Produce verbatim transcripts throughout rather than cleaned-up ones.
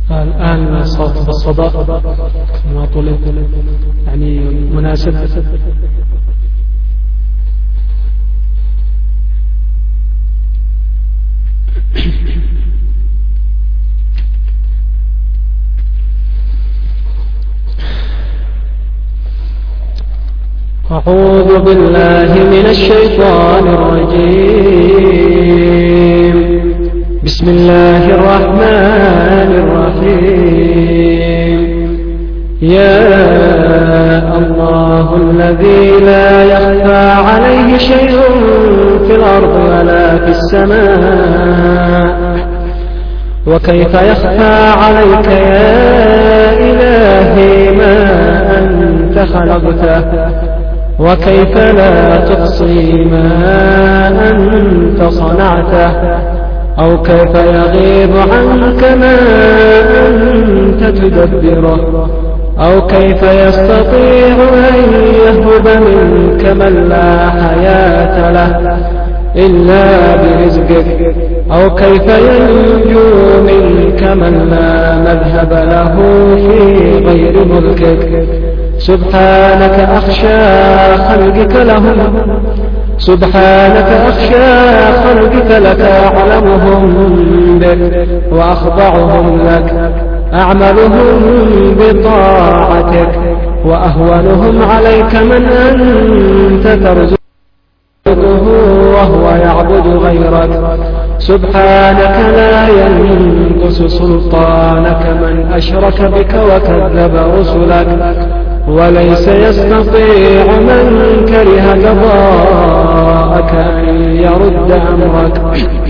الآن صوت الصدى ما طلب يعني مناسب. أعوذ بالله من الشيطان الرجيم. بسم الله الرحمن الرحيم. يا الله الذي لا يخفى عليه شيء في الأرض ولا في السماء، وكيف يخفى عليك يا إلهي ما أنت خلقته، وكيف لا تحصي ما أنت صنعته، أو كيف يغيب عنك ما أنت تدبره، أو كيف يستطيع أن يهب منك من لا حياة له إلا برزقك، أو كيف ينجو منك من لا مذهب له في غير ملكك. سبحانك أخشى خلقك لهم سبحانك أخشى خلقك لك أعلمهم بك وأخضعهم لك، أعملهم بطاعتك وأهونهم عليك من أنت ترزقه وهو يعبد غيرك. سبحانك لا ينقص سلطانك من أشرك بك وكذب رسلك، وليس يستطيع من كره قضاءك أن يرد أمرك،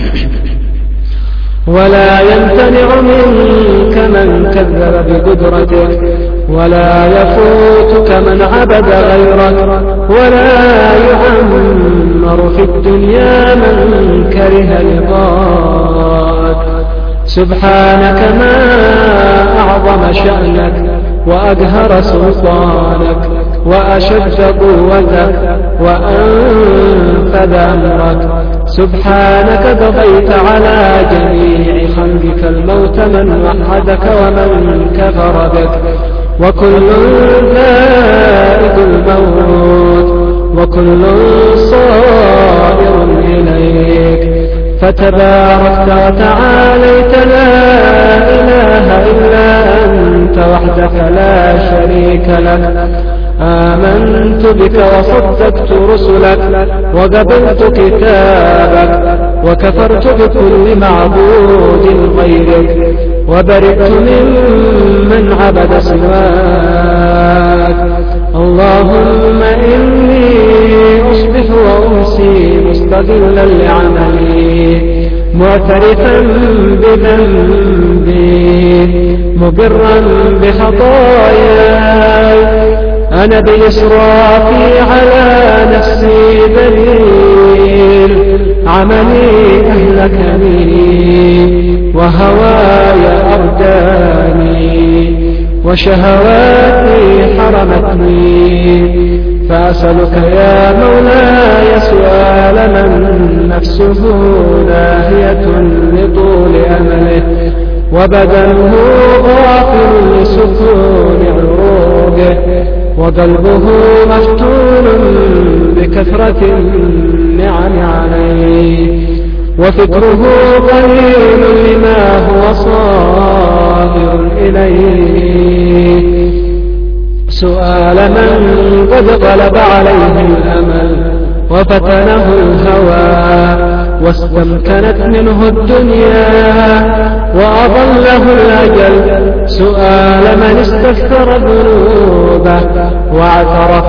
ولا يمتنع منك من كذب بقدرتك، ولا يفوتك من عبد غيرك، ولا يعمر في الدنيا من كره رضاك. سبحانك ما أعظم شأنك وأقهر سلطانك وأشد قوتك وأنفذ أمرك. سبحانك قضيت على جميع خلقك الموت من وحدك ومن كفر بك، وكل ذائق الموت وكل صائر إليك. فتباركت وتعاليت لا إله إلا أنت وحدك لا شريك لك. آمنت بك وصدقت رسلك وقبلت كتابك وكفرت بكل معبود غيرك، وبرئت ممن عبد سواك. اللهم إني أصبح وأمسي مستقلا لعملي، معترفا بذنبي مقرا بخطاياي. أنا بإسرافي على نفسي دليل، عملي أهلكني وهواي أرداني، وشهواتي حرمتني. فأسألك يا مولاي سؤال من نفسه لاهية لطول أمله، وبدنه غافل لسكون عروقه، وقلبه مفتون بكثرة النعم عليه، وفكره قليل لما هو صادر إليه. سؤال من قد غلب عليه الأمل وفتنه الهوى، واستمكنت منه الدنيا وأضله الأجل. سؤال من استغفر ذنوبه واعترف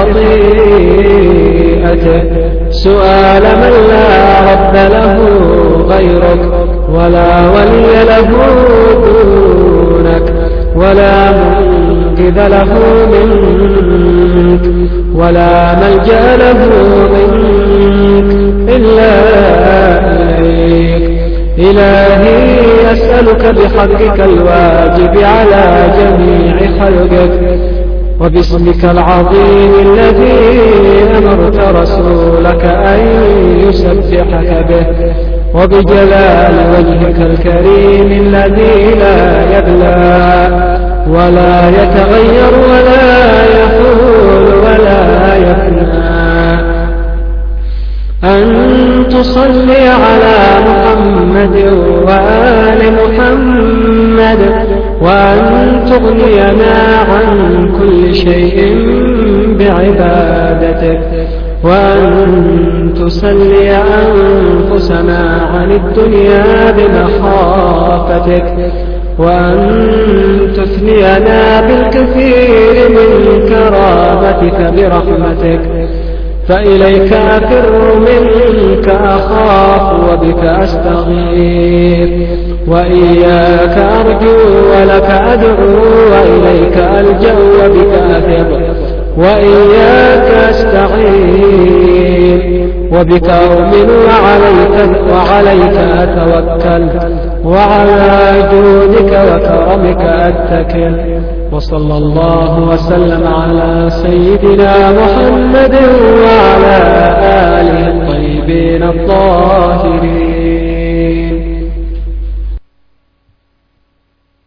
بخطيئته. سؤال من لا رب له غيرك، ولا ولي له دونك، ولا منقذ له منك، ولا ملجأ له منك إلا إليك. إلهي أسألك بحقك الواجب على جميع خلقك، وباسمك العظيم الذي أمرت رسولك أن يسبحك به، وبجلال وجهك الكريم الذي لا يبلى ولا يتغير ولا يحول ولا يفنى أن تصلي على محمد وآل محمد وأن تغنينا عن كل شيء بعبادتك وأن تسلي أنفسنا عن الدنيا بمخافتك وأن تثنينا بالكثير من كرامتك برحمتك فإليك أفر منك أخاف وبك أستغيث وإياك أرجو ولك أدعو وإليك ألجأ وبك أثق وإياك أستعين وبك أؤمن وعليك, وعليك أتوكل وعلى جودك وكرمك أتكل وصلى الله وسلم على سيدنا محمد وعلى آله الطيبين الطاهرين